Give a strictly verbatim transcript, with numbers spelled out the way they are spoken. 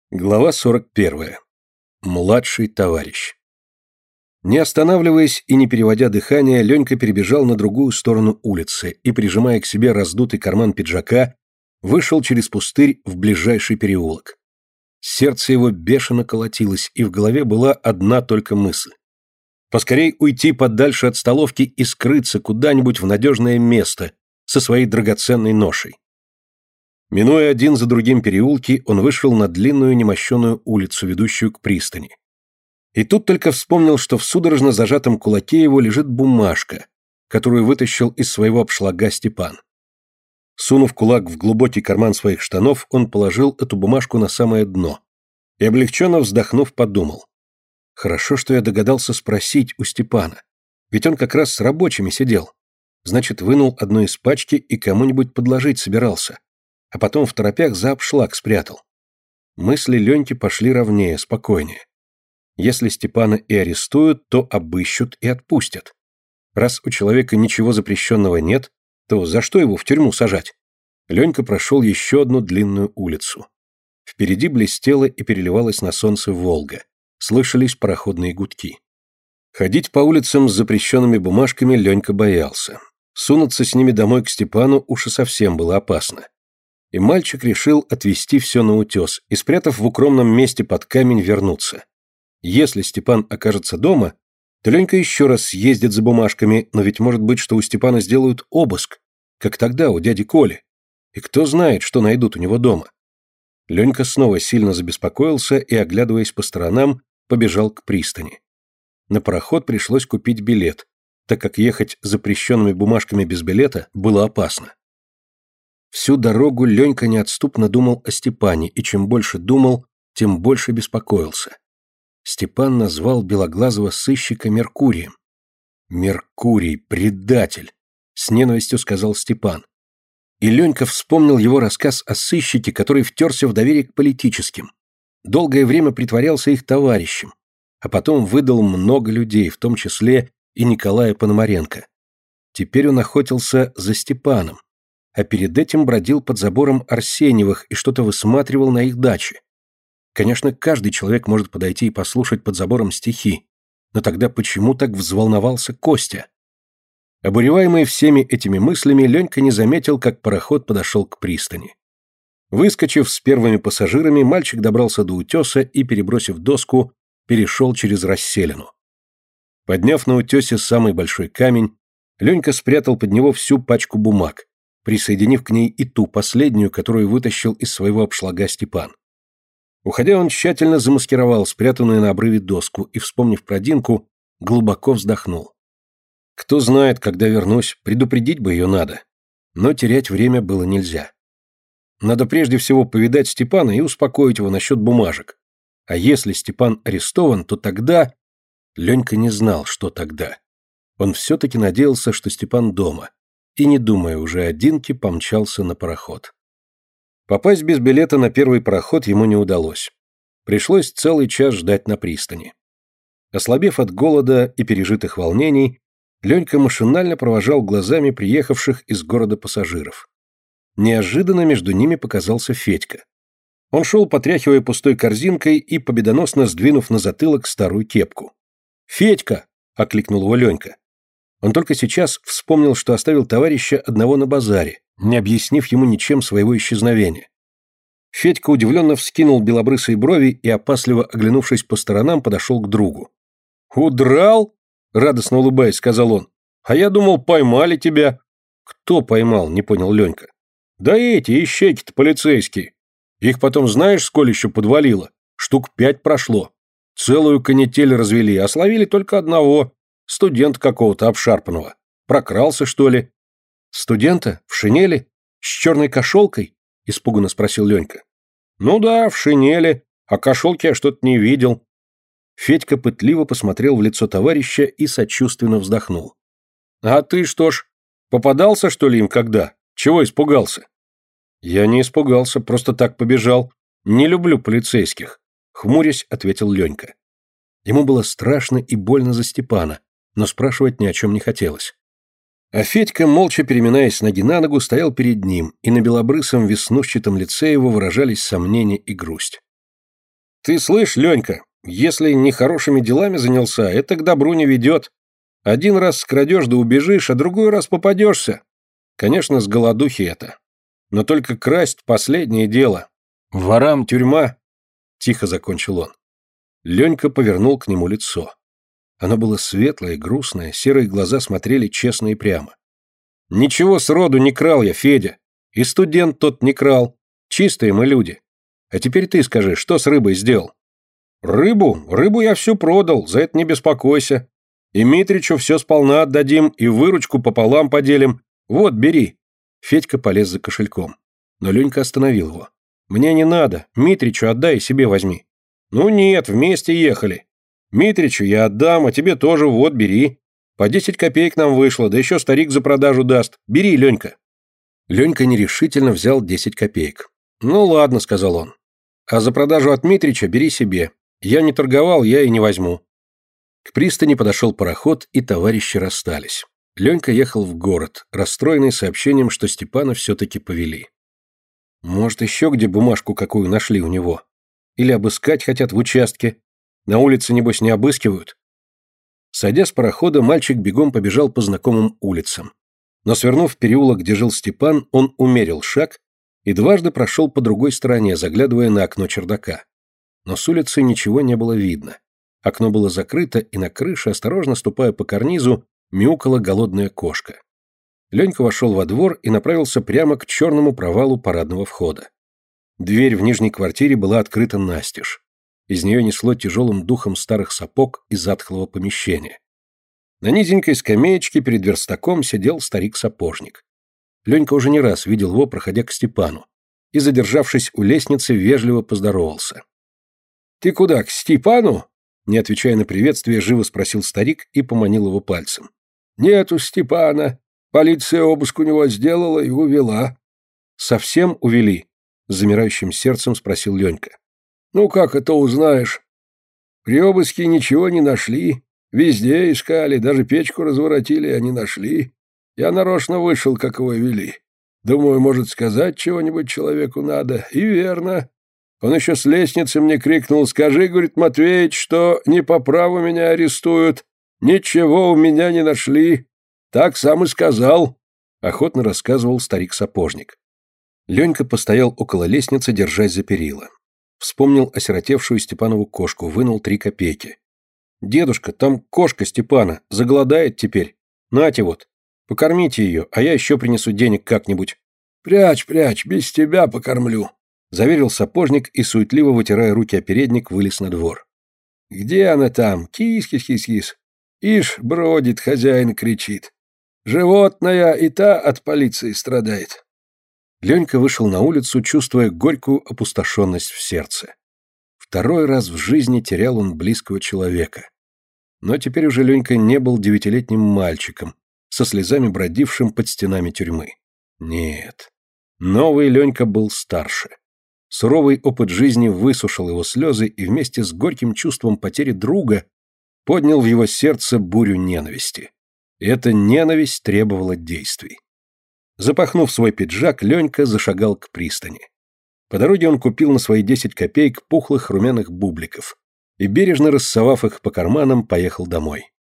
Глава сорок первая. Младший товарищ. Не останавливаясь и не переводя дыхание, Ленька перебежал на другую сторону улицы и, прижимая к себе раздутый карман пиджака, вышел через пустырь в ближайший переулок. Сердце его бешено колотилось, и в голове была одна только мысль. Поскорей уйти подальше от столовки и скрыться куда-нибудь в надежное место со своей драгоценной ношей. Минуя один за другим переулки, он вышел на длинную немощеную улицу, ведущую к пристани. И тут только вспомнил, что в судорожно зажатом кулаке его лежит бумажка, которую вытащил из своего обшлага Степан. Сунув кулак в глубокий карман своих штанов, он положил эту бумажку на самое дно и, облегченно вздохнув, подумал. Хорошо, что я догадался спросить у Степана, ведь он как раз с рабочими сидел. Значит, вынул одну из пачки и кому-нибудь подложить собирался. А потом в торопях за обшлаг спрятал. Мысли Леньки пошли ровнее, спокойнее. Если Степана и арестуют, то обыщут и отпустят. Раз у человека ничего запрещенного нет, то за что его в тюрьму сажать? Ленька прошел еще одну длинную улицу. Впереди блестела и переливалась на солнце Волга. Слышались пароходные гудки. Ходить по улицам с запрещенными бумажками Ленька боялся. Сунуться с ними домой к Степану уж и совсем было опасно. И мальчик решил отвезти все на утес и, спрятав в укромном месте под камень, вернуться. Если Степан окажется дома, то Ленька еще раз съездит за бумажками, но ведь может быть, что у Степана сделают обыск, как тогда у дяди Коли. И кто знает, что найдут у него дома. Ленька снова сильно забеспокоился и, оглядываясь по сторонам, побежал к пристани. На пароход пришлось купить билет, так как ехать с запрещенными бумажками без билета было опасно. Всю дорогу Ленька неотступно думал о Степане, и чем больше думал, тем больше беспокоился. Степан назвал белоглазого сыщика Меркурием. «Меркурий, предатель!» — с ненавистью сказал Степан. И Ленька вспомнил его рассказ о сыщике, который втерся в доверие к политическим. Долгое время притворялся их товарищем, а потом выдал много людей, в том числе и Николая Пономаренко. Теперь он охотился за Степаном, а перед этим бродил под забором Арсеньевых и что-то высматривал на их даче. Конечно, каждый человек может подойти и послушать под забором стихи, но тогда почему так взволновался Костя? Обуреваемый всеми этими мыслями, Ленька не заметил, как пароход подошел к пристани. Выскочив с первыми пассажирами, мальчик добрался до утеса и, перебросив доску, перешел через расселину. Подняв на утесе самый большой камень, Ленька спрятал под него всю пачку бумаг, присоединив к ней и ту последнюю, которую вытащил из своего обшлага Степан. Уходя, он тщательно замаскировал спрятанную на обрыве доску и, вспомнив про Динку, глубоко вздохнул. Кто знает, когда вернусь, предупредить бы ее надо. Но терять время было нельзя. Надо прежде всего повидать Степана и успокоить его насчет бумажек. А если Степан арестован, то тогда... Ленька не знал, что тогда. Он все-таки надеялся, что Степан дома, и, не думая уже о Динке, помчался на пароход. Попасть без билета на первый пароход ему не удалось. Пришлось целый час ждать на пристани. Ослабев от голода и пережитых волнений, Ленька машинально провожал глазами приехавших из города пассажиров. Неожиданно между ними показался Федька. Он шел, потряхивая пустой корзинкой и победоносно сдвинув на затылок старую кепку. «Федька!» — окликнул его Ленька. Он только сейчас вспомнил, что оставил товарища одного на базаре, не объяснив ему ничем своего исчезновения. Федька удивленно вскинул белобрысые брови и, опасливо оглянувшись по сторонам, подошел к другу. «Удрал?» — радостно улыбаясь, сказал он. «А я думал, поймали тебя». «Кто поймал?» — не понял Ленька. «Да эти, ищейки-то полицейские. Их потом знаешь, сколь еще подвалило? Штук пять прошло. Целую канитель развели, а словили только одного. Студента какого-то обшарпанного. Прокрался, что ли?» «Студента? В шинели? С черной кошелкой?» — испуганно спросил Ленька. «Ну да, в шинели. А кошелки я что-то не видел». Федька пытливо посмотрел в лицо товарища и сочувственно вздохнул. «А ты что ж, попадался, что ли, им когда? Чего испугался?» «Я не испугался, просто так побежал. Не люблю полицейских», — хмурясь ответил Ленька. Ему было страшно и больно за Степана, но спрашивать ни о чем не хотелось. А Федька, молча переминаясь с ноги на ногу, стоял перед ним, и на белобрысом веснушчатом лице его выражались сомнение и грусть. Ты слышь, Ленька, если нехорошими делами занялся, это к добру не ведет. Один раз скрадешь да убежишь, а другой раз попадешься. Конечно, с голодухи это. Но только красть — последнее дело. Ворам тюрьма. Тихо закончил он. Ленька повернул к нему лицо. Оно было светлое, грустное, серые глаза смотрели честно и прямо. Ничего сроду не крал я, Федя. И студент тот не крал. Чистые мы люди. А теперь ты скажи, что с рыбой сделал? Рыбу? Рыбу я всю продал, за это не беспокойся. И Митричу все сполна отдадим, и выручку пополам поделим. Вот, бери. Федька полез за кошельком. Но Ленька остановил его. Мне не надо, Митричу отдай и себе возьми. Ну нет, вместе ехали. Митричу я отдам, а тебе тоже вот, бери. По десять копеек нам вышло, да еще старик за продажу даст. Бери, Ленька. Ленька нерешительно взял десять копеек. Ну ладно, сказал он. А за продажу от Митрича бери себе. Я не торговал, я и не возьму. К пристани подошел пароход, и товарищи расстались. Ленька ехал в город, расстроенный сообщением, что Степана все-таки повели. Может, еще где бумажку какую нашли у него? Или обыскать хотят в участке? На улице, небось, не обыскивают? Сойдя с парохода, мальчик бегом побежал по знакомым улицам. Но, свернув в переулок, где жил Степан, он умерил шаг и дважды прошел по другой стороне, заглядывая на окно чердака. Но с улицы ничего не было видно. Окно было закрыто, и на крыше, осторожно ступая по карнизу, мяукала голодная кошка. Ленька вошел во двор и направился прямо к черному провалу парадного входа. Дверь в нижней квартире была открыта настежь. Из нее несло тяжелым духом старых сапог и затхлого помещения. На низенькой скамеечке перед верстаком сидел старик-сапожник. Ленька уже не раз видел его, проходя к Степану, и, задержавшись у лестницы, вежливо поздоровался. «Ты куда, к Степану?» Не отвечая на приветствие, живо спросил старик и поманил его пальцем. «Нету Степана. Полиция обыск у него сделала и увела». «Совсем увели?» — с замирающим сердцем спросил Ленька. «Ну как это узнаешь? При обыске ничего не нашли. Везде искали, даже печку разворотили, а не нашли. Я нарочно вышел, как его вели. Думаю, может, сказать чего-нибудь человеку надо. И верно. Он еще с лестницы мне крикнул: «Скажи, — говорит, — Матвеич, что не по праву меня арестуют. Ничего у меня не нашли». Так сам и сказал. Охотно рассказывал старик-сапожник. Ленька постоял около лестницы, держась за перила. Вспомнил осиротевшую Степанову кошку, вынул три копейки. «Дедушка, там кошка Степана, заголодает теперь. Нате вот, покормите ее, а я еще принесу денег как-нибудь». «Прячь, прячь, без тебя покормлю», — заверил сапожник и, суетливо вытирая руки о передник, вылез на двор. «Где она там? Кис-кис-кис-кис. Ишь, бродит, хозяин кричит. Животная и та от полиции страдает». Ленька вышел на улицу, чувствуя горькую опустошенность в сердце. Второй раз в жизни терял он близкого человека. Но теперь уже Ленька не был девятилетним мальчиком, со слезами бродившим под стенами тюрьмы. Нет. Новый Ленька был старше. Суровый опыт жизни высушил его слезы и вместе с горьким чувством потери друга поднял в его сердце бурю ненависти. И эта ненависть требовала действий. Запахнув свой пиджак, Ленька зашагал к пристани. По дороге он купил на свои десять копеек пухлых румяных бубликов и, бережно рассовав их по карманам, поехал домой.